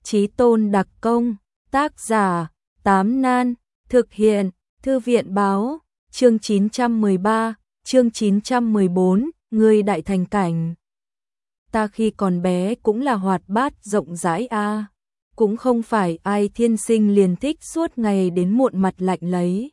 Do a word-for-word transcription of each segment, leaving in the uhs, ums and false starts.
Chí tôn đặc công, tác giả, Tám Nan, thực hiện, Thư viện báo, chương chín trăm mười ba, chương chín trăm mười bốn, người đại thành cảnh. Ta khi còn bé cũng là hoạt bát rộng rãi a, cũng không phải ai thiên sinh liền thích suốt ngày đến muộn mặt lạnh lấy.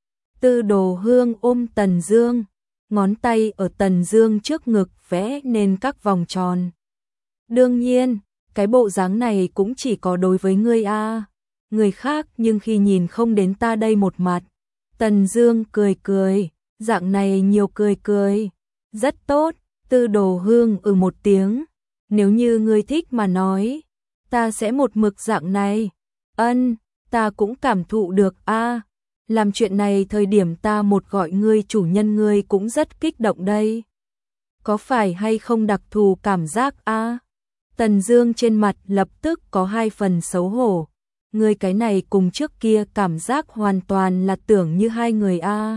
Tư Đồ Hương ôm Tần Dương, ngón tay ở Tần Dương trước ngực vẽ nên các vòng tròn. Đương nhiên, cái bộ dáng này cũng chỉ có đối với ngươi a, người khác nhưng khi nhìn không đến ta đây một mặt. Tần Dương cười cười, dạng này nhiều cười cười, rất tốt. Tư Đồ Hương ừ một tiếng, nếu như ngươi thích mà nói, ta sẽ một mực dạng này. Ân, ta cũng cảm thụ được a. Làm chuyện này thời điểm ta một gọi ngươi chủ nhân ngươi cũng rất kích động đây. Có phải hay không đặc thù cảm giác a? Tần Dương trên mặt lập tức có hai phần xấu hổ. Ngươi cái này cùng trước kia cảm giác hoàn toàn là tưởng như hai người a.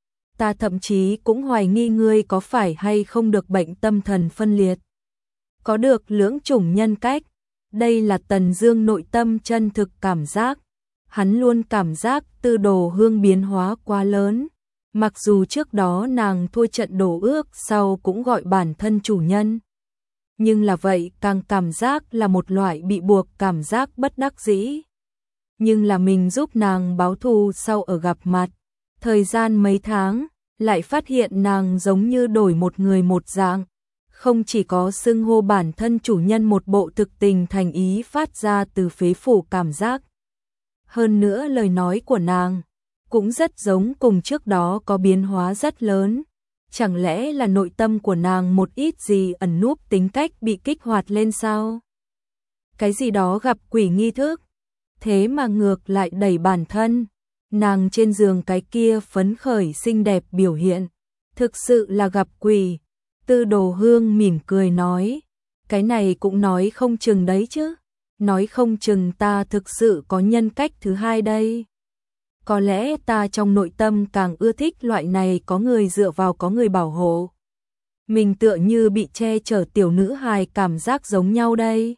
Ta thậm chí cũng hoài nghi ngươi có phải hay không được bệnh tâm thần phân liệt. Có được lưỡng chủng nhân cách. Đây là Tần Dương nội tâm chân thực cảm giác. Hắn luôn cảm giác Tư Đồ Hương biến hóa quá lớn. Mặc dù trước đó nàng thua trận đổ ước sau cũng gọi bản thân chủ nhân. Nhưng là vậy càng cảm giác là một loại bị buộc cảm giác bất đắc dĩ. Nhưng là mình giúp nàng báo thù sau ở gặp mặt. Thời gian mấy tháng, lại phát hiện nàng giống như đổi một người một dạng. Không chỉ có xưng hô bản thân chủ nhân một bộ thực tình thành ý phát ra từ phế phủ cảm giác. Hơn nữa lời nói của nàng cũng rất giống cùng trước đó có biến hóa rất lớn. Chẳng lẽ là nội tâm của nàng một ít gì ẩn núp tính cách bị kích hoạt lên sao? Cái gì đó gặp quỷ nghi thức, thế mà ngược lại đẩy bản thân. Nàng trên giường cái kia phấn khởi xinh đẹp biểu hiện, thực sự là gặp quỷ. Tư Đồ Hương mỉm cười nói, cái này cũng nói không chừng đấy chứ. Nói không chừng ta thực sự có nhân cách thứ hai đây. Có lẽ ta trong nội tâm càng ưa thích loại này có người dựa vào có người bảo hộ. Mình tựa như bị che chở tiểu nữ hài cảm giác giống nhau đây.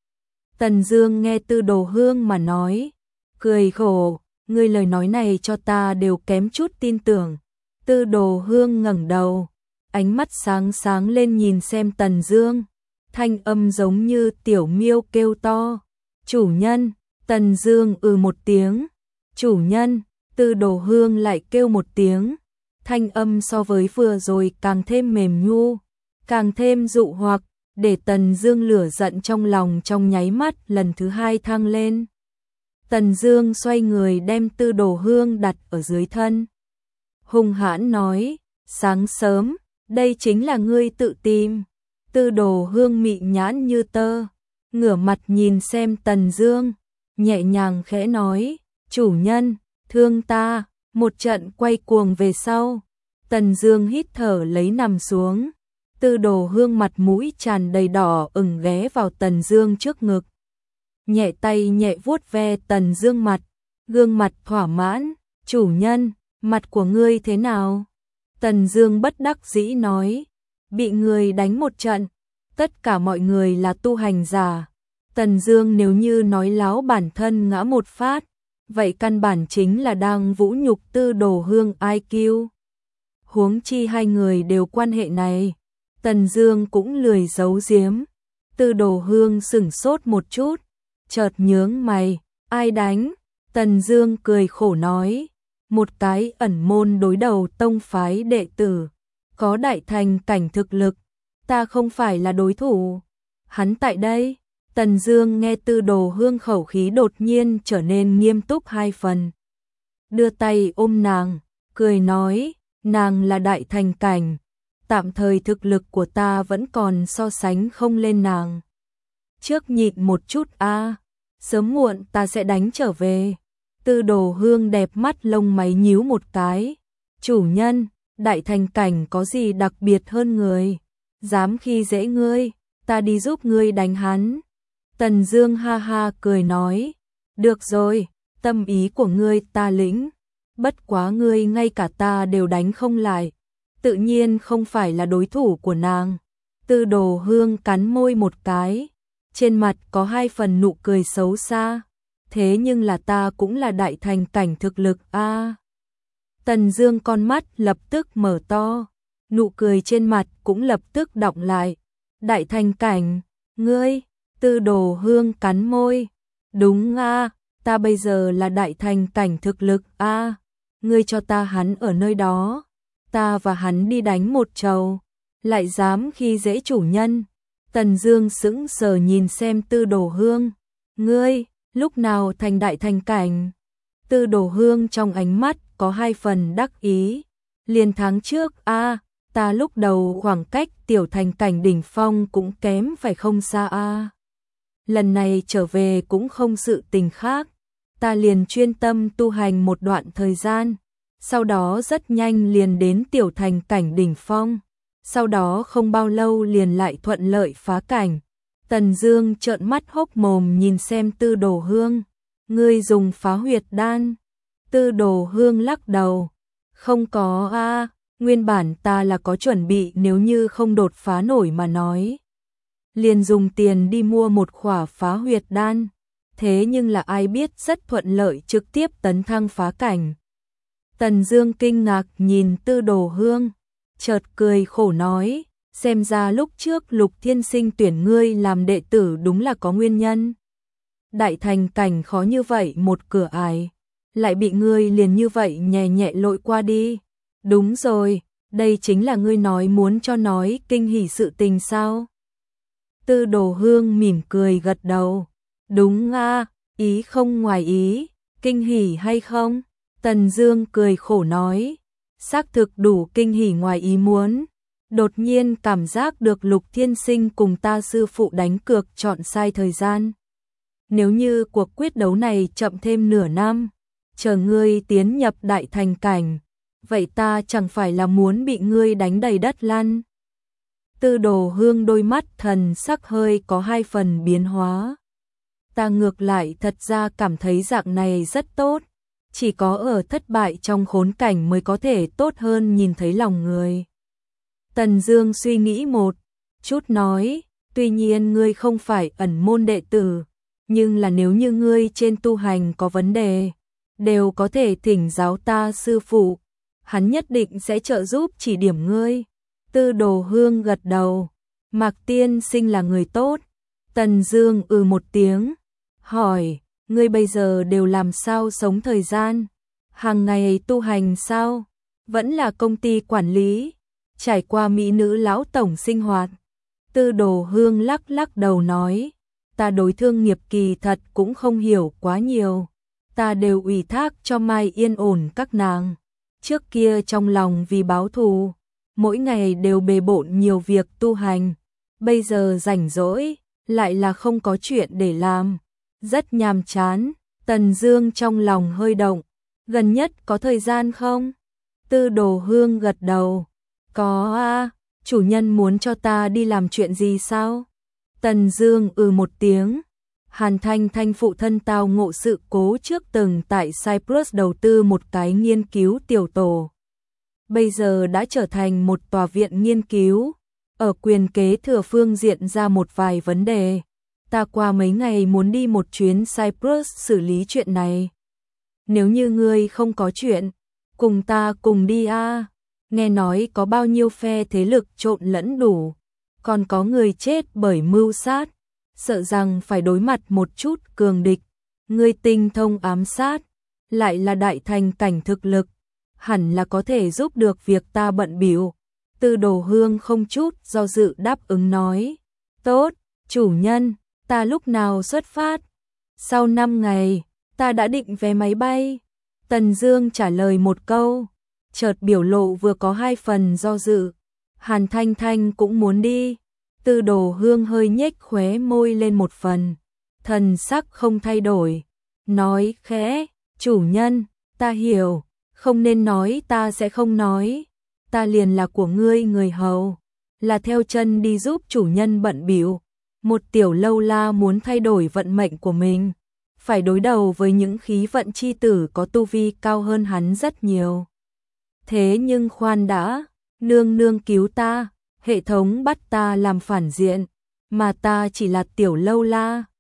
Tần Dương nghe Tư Đồ Hương mà nói, cười khổ, ngươi lời nói này cho ta đều kém chút tin tưởng. Tư Đồ Hương ngẩng đầu, ánh mắt sáng sáng lên nhìn xem Tần Dương. Thanh âm giống như tiểu miêu kêu to. Chủ nhân, Tần Dương ừ một tiếng. Chủ nhân, Tư Đồ Hương lại kêu một tiếng. Thanh âm so với vừa rồi càng thêm mềm nhu, càng thêm dụ hoặc, để Tần Dương lửa giận trong lòng trong nháy mắt lần thứ hai thăng lên. Tần Dương xoay người đem Tư Đồ Hương đặt ở dưới thân. Hung hãn nói, sáng sớm, đây chính là ngươi tự tìm. Tư Đồ Hương mị nhãn như tơ, ngửa mặt nhìn xem Tần Dương, nhẹ nhàng khẽ nói, chủ nhân, thương ta. Một trận quay cuồng về sau, Tần Dương hít thở lấy nằm xuống. Tư Đồ Hương mặt mũi tràn đầy đỏ ửng ghé vào Tần Dương trước ngực, nhẹ tay nhẹ vuốt ve Tần Dương mặt, gương mặt thỏa mãn, chủ nhân, mặt của ngươi thế nào? Tần Dương bất đắc dĩ nói, bị người đánh một trận, tất cả mọi người là tu hành giả. Tần Dương nếu như nói láo bản thân ngã một phát, vậy căn bản chính là đang vũ nhục Tư Đồ Hương i kiu. Huống chi hai người đều quan hệ này, Tần Dương cũng lười giấu giếm. Tư Đồ Hương sững sốt một chút, chợt nhướng mày, ai đánh? Tần Dương cười khổ nói, một cái ẩn môn đối đầu tông phái đệ tử, có đại thành cảnh thực lực, ta không phải là đối thủ. Hắn tại đây. Tần Dương nghe Tư Đồ Hương khẩu khí đột nhiên trở nên nghiêm túc hai phần, đưa tay ôm nàng, cười nói, nàng là đại thành cảnh, tạm thời thực lực của ta vẫn còn so sánh không lên nàng. Trước nhịn một chút a, sớm muộn ta sẽ đánh trở về. Tư Đồ Hương đẹp mắt lông mày nhíu một cái, chủ nhân, đại thành cảnh có gì đặc biệt hơn người, dám khi dễ ngươi, ta đi giúp ngươi đánh hắn. Tần Dương ha ha cười nói, được rồi, tâm ý của ngươi ta lĩnh, bất quá ngươi ngay cả ta đều đánh không lại, tự nhiên không phải là đối thủ của nàng. Tư Đồ Hương cắn môi một cái, trên mặt có hai phần nụ cười xấu xa. Thế nhưng là ta cũng là đại thành cảnh thực lực a. À. Tần Dương con mắt lập tức mở to, nụ cười trên mặt cũng lập tức đọng lại. Đại thành cảnh, ngươi? Tư Đồ Hương cắn môi. Đúng a, à, ta bây giờ là đại thành cảnh thực lực a. À. Ngươi cho ta hắn ở nơi đó, ta và hắn đi đánh một trầu, lại dám khi dễ chủ nhân. Tần Dương sững sờ nhìn xem Tư Đồ Hương. Ngươi, lúc nào thành đại thành cảnh? Tư Đồ Hương trong ánh mắt có hai phần đắc ý. Liền tháng trước a, à, ta lúc đầu khoảng cách tiểu thành cảnh đỉnh phong cũng kém phải không xa a. À. Lần này trở về cũng không sự tình khác, ta liền chuyên tâm tu hành một đoạn thời gian, sau đó rất nhanh liền đến tiểu thành cảnh đỉnh phong, sau đó không bao lâu liền lại thuận lợi phá cảnh. Tần Dương trợn mắt hốc mồm nhìn xem Tư Đồ Hương. Ngươi dùng phá huyệt đan? Tư Đồ Hương lắc đầu. Không có a, à, nguyên bản ta là có chuẩn bị nếu như không đột phá nổi mà nói. Liền dùng tiền đi mua một khỏa phá huyệt đan. Thế nhưng là ai biết rất thuận lợi trực tiếp tấn thăng phá cảnh. Tần Dương kinh ngạc nhìn Tư Đồ Hương, chợt cười khổ nói, xem ra lúc trước Lục Thiên Sinh tuyển ngươi làm đệ tử đúng là có nguyên nhân. Đại thành cảnh khó như vậy một cửa ải, lại bị ngươi liền như vậy nhẹ nhẹ lội qua đi. Đúng rồi, đây chính là ngươi nói muốn cho nói kinh hỉ sự tình sao? Tư Đồ Hương mỉm cười gật đầu. Đúng a, à, ý không ngoài ý, kinh hỉ hay không? Tần Dương cười khổ nói, xác thực đủ kinh hỉ ngoài ý muốn. Đột nhiên cảm giác được Lục Thiên Sinh cùng ta sư phụ đánh cược chọn sai thời gian. Nếu như cuộc quyết đấu này chậm thêm nửa năm, chờ ngươi tiến nhập đại thành cảnh, vậy ta chẳng phải là muốn bị ngươi đánh đầy đất lăn. Tư Đồ Hương đôi mắt thần sắc hơi có hai phần biến hóa. Ta ngược lại thật ra cảm thấy dạng này rất tốt, chỉ có ở thất bại trong khốn cảnh mới có thể tốt hơn nhìn thấy lòng người. Tần Dương suy nghĩ một chút nói, tuy nhiên ngươi không phải ẩn môn đệ tử, nhưng là nếu như ngươi trên tu hành có vấn đề, đều có thể thỉnh giáo ta sư phụ, hắn nhất định sẽ trợ giúp chỉ điểm ngươi. Tư Đồ Hương gật đầu, Mạc tiên sinh là người tốt. Tần Dương ừ một tiếng, hỏi, ngươi bây giờ đều làm sao sống thời gian? Hàng ngày tu hành sao? Vẫn là công ty quản lý? Trải qua mỹ nữ lão tổng sinh hoạt? Tư Đồ Hương lắc lắc đầu nói, ta đối thương nghiệp kỳ thật cũng không hiểu quá nhiều, ta đều ủy thác cho Mai Yên ổn các nàng. Trước kia trong lòng vì báo thù, mỗi ngày đều bề bộn nhiều việc tu hành, bây giờ rảnh rỗi, lại là không có chuyện để làm, rất nhàm chán. Tần Dương trong lòng hơi động, gần nhất có thời gian không? Tư Đồ Hương gật đầu, có a, chủ nhân muốn cho ta đi làm chuyện gì sao? Tần Dương ừ một tiếng. Hàn Thanh Thanh phụ thân tao ngộ sự cố trước từng tại Cyprus đầu tư một cái nghiên cứu tiểu tổ. Bây giờ đã trở thành một tòa viện nghiên cứu, ở quyền kế thừa phương diện ra một vài vấn đề. Ta qua mấy ngày muốn đi một chuyến Cyprus xử lý chuyện này. Nếu như ngươi không có chuyện, cùng ta cùng đi a. À. Nghe nói có bao nhiêu phe thế lực trộn lẫn đủ, còn có người chết bởi mưu sát, sợ rằng phải đối mặt một chút cường địch. Ngươi tinh thông ám sát, lại là đại thành cảnh thực lực, hẳn là có thể giúp được việc ta bận bịu. Tư Đồ Hương không chút do dự đáp ứng nói, tốt, chủ nhân, ta lúc nào xuất phát? Sau năm ngày, ta đã định vé máy bay. Tần Dương trả lời một câu, chợt biểu lộ vừa có hai phần do dự. Hàn Thanh Thanh cũng muốn đi. Tư Đồ Hương hơi nhếch khóe môi lên một phần, thần sắc không thay đổi, nói khẽ, chủ nhân, ta hiểu, không nên nói ta sẽ không nói, ta liền là của ngươi người hầu, là theo chân đi giúp chủ nhân bận bịu. Một tiểu lâu la muốn thay đổi vận mệnh của mình, phải đối đầu với những khí vận chi tử có tu vi cao hơn hắn rất nhiều. Thế nhưng khoan đã, nương nương cứu ta, hệ thống bắt ta làm phản diện, mà ta chỉ là tiểu lâu la.